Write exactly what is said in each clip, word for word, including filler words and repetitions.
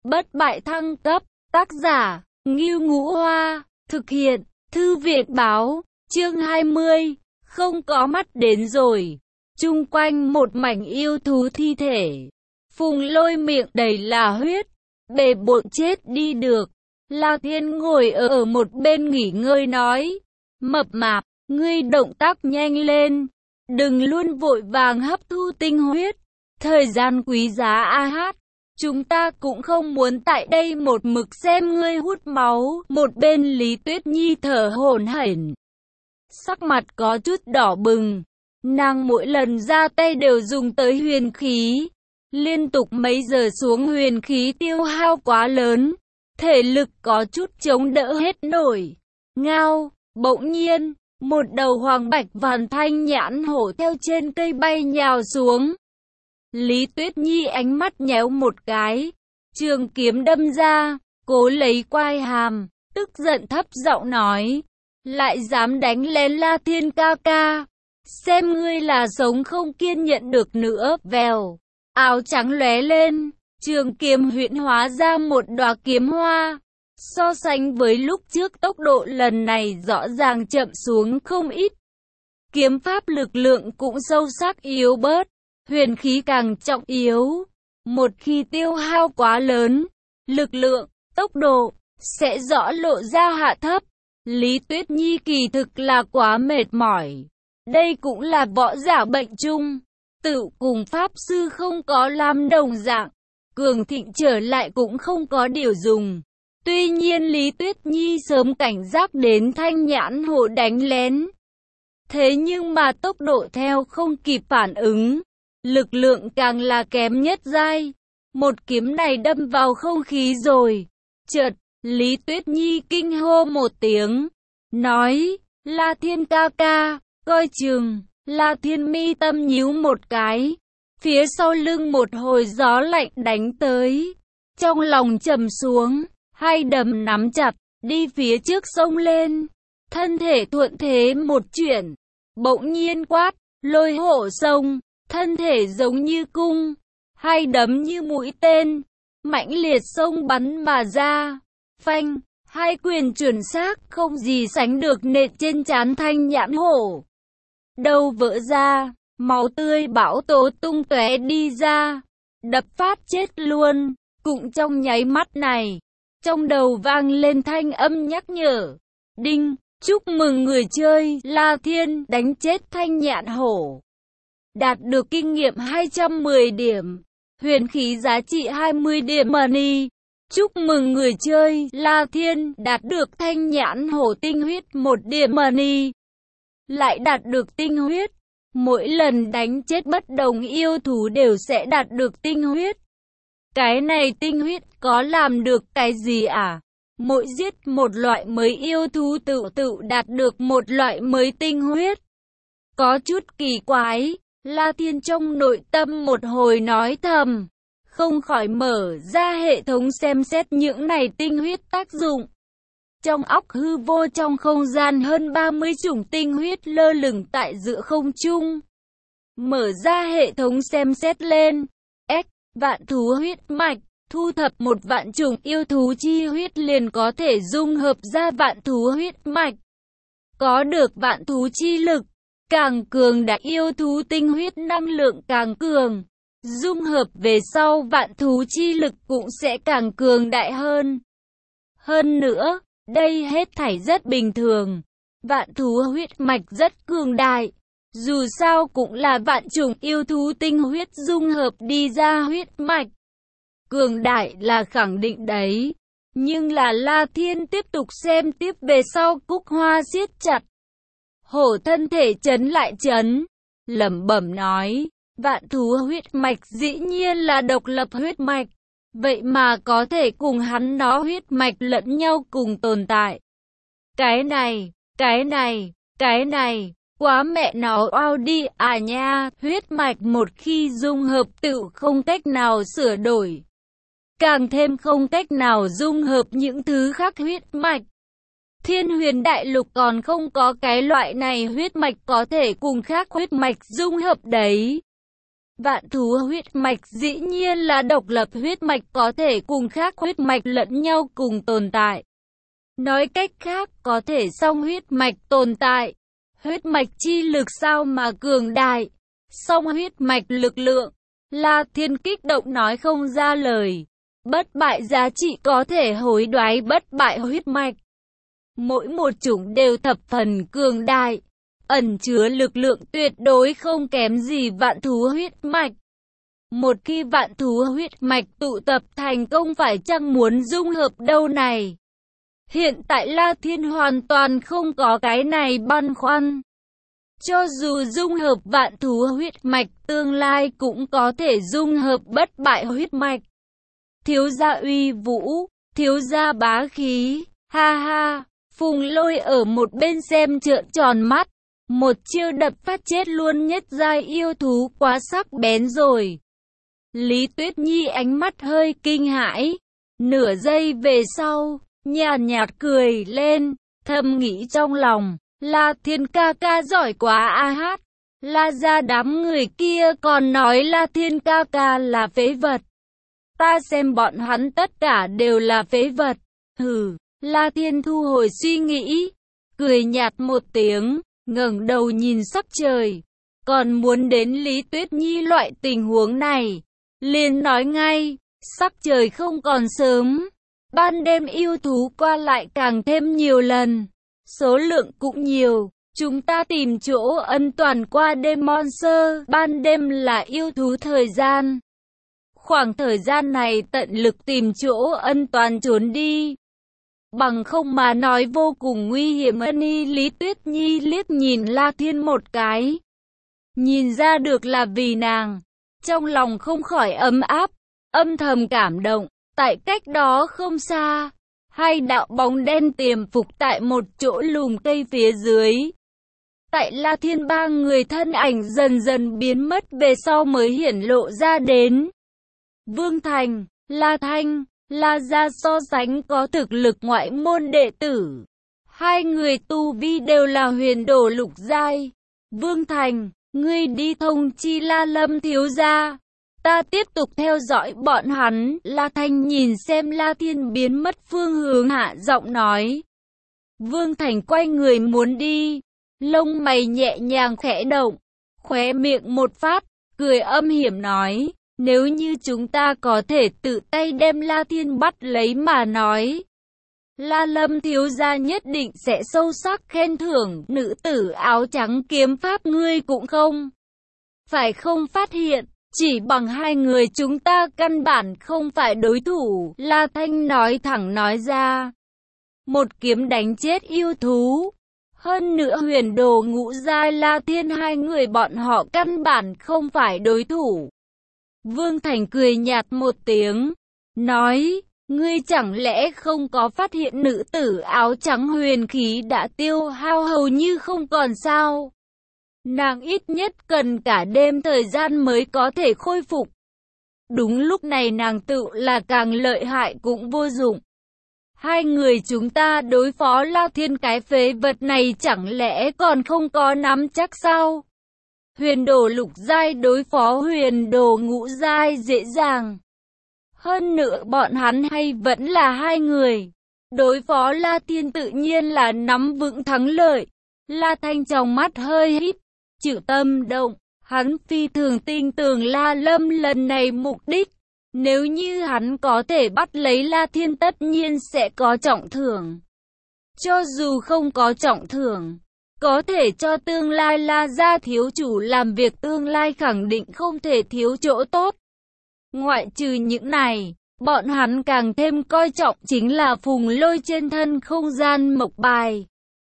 bất bại thăng cấp, tác giả, Ngưu Ngũ Hoa, thực hiện, Thư viện báo, chương hai mươi, không có mắt đến rồi. Chung quanh một mảnh yêu thú thi thể. Phùng Lôi miệng đầy là huyết, bề bộn chết đi được. La Thiên ngồi ở một bên nghỉ ngơi nói, mập mạp, ngươi động tác nhanh lên, đừng luôn vội vàng hấp thu tinh huyết, thời gian quý giá a hát. Chúng ta cũng không muốn tại đây một mực xem ngươi hút máu. Một bên Lý Tuyết Nhi thở hổn hển, sắc mặt có chút đỏ bừng. Nàng mỗi lần ra tay đều dùng tới huyền khí, liên tục mấy giờ xuống huyền khí tiêu hao quá lớn, thể lực có chút chống đỡ hết nổi. Ngao, bỗng nhiên, một đầu hoàng bạch vằn thanh nhãn hổ theo trên cây bay nhào xuống. Lý Tuyết Nhi ánh mắt nhéo một cái, trường kiếm đâm ra, cố lấy quai hàm, tức giận thấp giọng nói, lại dám đánh lén La Thiên ca ca, xem ngươi là sống không kiên nhẫn được nữa. Vèo, áo trắng lóe lên, trường kiếm huyễn hóa ra một đóa kiếm hoa. So sánh với lúc trước, tốc độ lần này rõ ràng chậm xuống không ít. Kiếm pháp lực lượng cũng sâu sắc yếu bớt, huyền khí càng trọng yếu. Một khi tiêu hao quá lớn, lực lượng, tốc độ sẽ rõ lộ ra hạ thấp. Lý Tuyết Nhi kỳ thực là quá mệt mỏi. Đây cũng là võ giả bệnh chung, tự cùng pháp sư không có làm đồng dạng, cường thịnh trở lại cũng không có điều dùng. Tuy nhiên Lý Tuyết Nhi sớm cảnh giác đến thanh nhãn hổ đánh lén. Thế nhưng mà tốc độ theo không kịp phản ứng, lực lượng càng là kém nhất giai. Một kiếm này đâm vào không khí rồi. Chợt, Lý Tuyết Nhi kinh hô một tiếng, nói, La Thiên ca ca, coi chừng. La Thiên mi tâm nhíu một cái, phía sau lưng một hồi gió lạnh đánh tới. Trong lòng trầm xuống, hai đấm nắm chặt, đi phía trước xông lên. Thân thể thuận thế một chuyển, bỗng nhiên quát, lôi hổ sông. Thân thể giống như cung, hai đấm như mũi tên, mãnh liệt xông bắn mà ra. Phanh, hai quyền chuẩn xác không gì sánh được nện trên trán thanh nhãn hổ. Đầu vỡ ra, máu tươi bão tố tung tóe đi ra, đập phát chết luôn. Cũng trong nháy mắt này, trong đầu vang lên thanh âm nhắc nhở. Đinh, chúc mừng người chơi La Thiên đánh chết thanh nhãn hổ, đạt được kinh nghiệm hai trăm mười điểm, huyền khí giá trị hai mươi điểm money. Chúc mừng người chơi La Thiên đạt được thanh nhãn hổ tinh huyết một điểm money. Lại đạt được tinh huyết, mỗi lần đánh chết bất đồng yêu thú đều sẽ đạt được tinh huyết. Cái này tinh huyết có làm được cái gì à? Mỗi giết một loại mới yêu thú tự tự đạt được một loại mới tinh huyết. Có chút kỳ quái. La Thiên trong nội tâm một hồi nói thầm, không khỏi mở ra hệ thống xem xét những này tinh huyết tác dụng. Trong óc hư vô trong không gian hơn ba mươi chủng tinh huyết lơ lửng tại giữa không trung. Mở ra hệ thống xem xét lên, X, vạn thú huyết mạch, thu thập một vạn chủng yêu thú chi huyết liền có thể dung hợp ra vạn thú huyết mạch. Có được vạn thú chi lực, càng cường đại yêu thú tinh huyết năng lượng càng cường, dung hợp về sau vạn thú chi lực cũng sẽ càng cường đại hơn. Hơn nữa, đây hết thảy rất bình thường, vạn thú huyết mạch rất cường đại, dù sao cũng là vạn chủng yêu thú tinh huyết dung hợp đi ra huyết mạch. Cường đại là khẳng định đấy, nhưng là La Thiên tiếp tục xem tiếp về sau, cúc hoa siết chặt. Hổ thân thể chấn lại chấn, lẩm bẩm nói, vạn thú huyết mạch dĩ nhiên là độc lập huyết mạch, vậy mà có thể cùng hắn nó huyết mạch lẫn nhau cùng tồn tại. Cái này, cái này, cái này, quá mẹ nó oao đi à nha, huyết mạch một khi dung hợp tự không cách nào sửa đổi, càng thêm không cách nào dung hợp những thứ khác huyết mạch. Thiên huyền đại lục còn không có cái loại này huyết mạch có thể cùng khác huyết mạch dung hợp đấy. Vạn thú huyết mạch dĩ nhiên là độc lập huyết mạch, có thể cùng khác huyết mạch lẫn nhau cùng tồn tại. Nói cách khác, có thể song huyết mạch tồn tại. Huyết mạch chi lực sao mà cường đại. Song huyết mạch lực lượng. La Thiên kích động nói không ra lời. Bất bại giá trị có thể hối đoái bất bại huyết mạch. Mỗi một chủng đều thập phần cường đại, ẩn chứa lực lượng tuyệt đối không kém gì vạn thú huyết mạch. Một khi vạn thú huyết mạch tụ tập thành công phải chăng muốn dung hợp đâu này? Hiện tại La Thiên hoàn toàn không có cái này băn khoăn. Cho dù dung hợp vạn thú huyết mạch, tương lai cũng có thể dung hợp bất bại huyết mạch. Thiếu gia uy vũ, thiếu gia bá khí, ha ha. Phùng Lôi ở một bên xem trợn tròn mắt, một chiêu đập phát chết luôn nhất giai yêu thú, quá sắc bén rồi. Lý Tuyết Nhi ánh mắt hơi kinh hãi, nửa giây về sau, nhàn nhạt cười lên, thầm nghĩ trong lòng, La Thiên ca ca giỏi quá a hát. La gia đám người kia còn nói La Thiên ca ca là phế vật. Ta xem bọn hắn tất cả đều là phế vật. Hừ. La Thiên thu hồi suy nghĩ, cười nhạt một tiếng, ngẩng đầu nhìn sắc trời. Còn muốn đến Lý Tuyết Nhi loại tình huống này, liền nói ngay, sắc trời không còn sớm. Ban đêm yêu thú qua lại càng thêm nhiều lần, số lượng cũng nhiều. Chúng ta tìm chỗ an toàn qua đêm monster, ban đêm là yêu thú thời gian. Khoảng thời gian này tận lực tìm chỗ an toàn trốn đi. Bằng không mà nói vô cùng nguy hiểm. Ân y Lý Tuyết Nhi liếc nhìn La Thiên một cái. Nhìn ra được là vì nàng. Trong lòng không khỏi ấm áp, âm thầm cảm động. Tại cách đó không xa, hai đạo bóng đen tiềm phục tại một chỗ lùm cây phía dưới. Tại La Thiên ba người thân ảnh dần dần biến mất về sau mới hiển lộ ra đến. Vương Thành, La Thanh, La gia so sánh có thực lực ngoại môn đệ tử. Hai người tu vi đều là huyền đồ lục giai. Vương Thành, ngươi đi thông chi La Lâm thiếu gia. Ta tiếp tục theo dõi bọn hắn. La Thanh nhìn xem La Thiên biến mất phương hướng, hạ giọng nói. Vương Thành quay người muốn đi. Lông mày nhẹ nhàng khẽ động, khóe miệng một phát, cười âm hiểm nói. Nếu như chúng ta có thể tự tay đem La Thiên bắt lấy mà nói, La Lâm thiếu gia nhất định sẽ sâu sắc khen thưởng. Nữ tử áo trắng kiếm pháp ngươi cũng không phải không phát hiện, chỉ bằng hai người chúng ta căn bản không phải đối thủ. La Thanh nói thẳng nói ra. Một kiếm đánh chết yêu thú. Hơn nữa huyền đồ ngũ giai La Thiên, hai người bọn họ căn bản không phải đối thủ. Vương Thành cười nhạt một tiếng, nói, ngươi chẳng lẽ không có phát hiện nữ tử áo trắng huyền khí đã tiêu hao hầu như không còn sao? Nàng ít nhất cần cả đêm thời gian mới có thể khôi phục. Đúng lúc này nàng tự là càng lợi hại cũng vô dụng. Hai người chúng ta đối phó La Thiên cái phế vật này chẳng lẽ còn không có nắm chắc sao? Huyền đồ lục giai đối phó huyền đồ ngũ giai dễ dàng. Hơn nữa bọn hắn hay vẫn là hai người. Đối phó La Thiên tự nhiên là nắm vững thắng lợi. La Thanh trong mắt hơi híp, chữ tâm động. Hắn phi thường tin tưởng La Lâm lần này mục đích. Nếu như hắn có thể bắt lấy La Thiên tất nhiên sẽ có trọng thưởng. Cho dù không có trọng thưởng, có thể cho tương lai La gia thiếu chủ làm việc tương lai khẳng định không thể thiếu chỗ tốt. Ngoại trừ những này, bọn hắn càng thêm coi trọng chính là Phùng Lôi trên thân không gian mộc bài.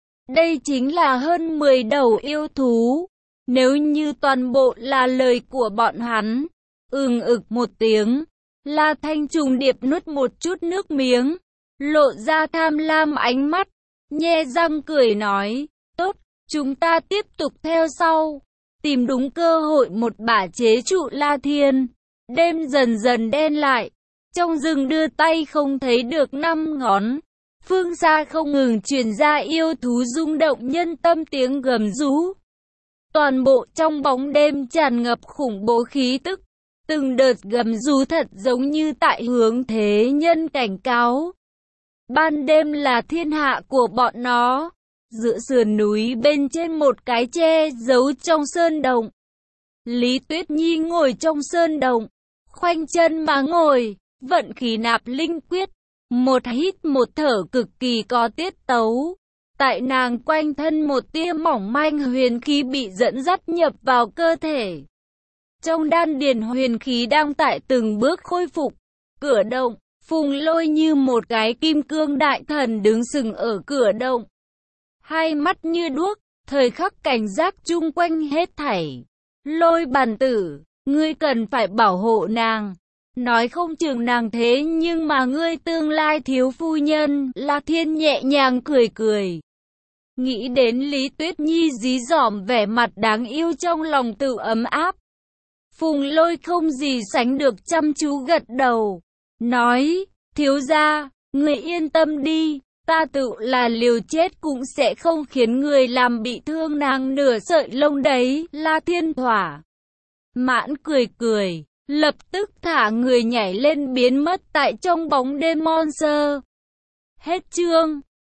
Đây chính là hơn mười đầu yêu thú. Nếu như toàn bộ là lời của bọn hắn, ừm ực một tiếng, La Thanh trùng điệp nuốt một chút nước miếng, lộ ra tham lam ánh mắt, nhe răng cười nói, tốt, chúng ta tiếp tục theo sau, tìm đúng cơ hội một bả chế trụ La Thiên. Đêm dần dần đen lại, trong rừng đưa tay không thấy được năm ngón, phương xa không ngừng truyền ra yêu thú rung động nhân tâm tiếng gầm rú. Toàn bộ trong bóng đêm tràn ngập khủng bố khí tức. Từng đợt gầm rú thật giống như tại hướng thế nhân cảnh cáo. Ban đêm là thiên hạ của bọn nó. Giữa sườn núi bên trên một cái che giấu trong sơn động. Lý Tuyết Nhi ngồi trong sơn động, khoanh chân mà ngồi, vận khí nạp linh quyết. Một hít một thở cực kỳ có tiết tấu. Tại nàng quanh thân một tia mỏng manh huyền khí bị dẫn dắt nhập vào cơ thể. Trong đan điền huyền khí đang tại từng bước khôi phục. Cửa động, Phùng Lôi như một cái kim cương đại thần đứng sừng ở cửa động. Hai mắt như đuốc, thời khắc cảnh giác chung quanh hết thảy. Lôi bàn tử, ngươi cần phải bảo hộ nàng. Nói không chừng nàng thế nhưng mà ngươi tương lai thiếu phu nhân. La Thiên nhẹ nhàng cười cười. Nghĩ đến Lý Tuyết Nhi dí dỏm vẻ mặt đáng yêu trong lòng tự ấm áp. Phùng Lôi không gì sánh được chăm chú gật đầu. Nói, thiếu gia, người yên tâm đi. Ta tự là liều chết cũng sẽ không khiến người làm bị thương nàng nửa sợi lông đấy. La Thiên thỏa mãn cười cười, lập tức thả người nhảy lên biến mất tại trong bóng đêm monster. Hết chương.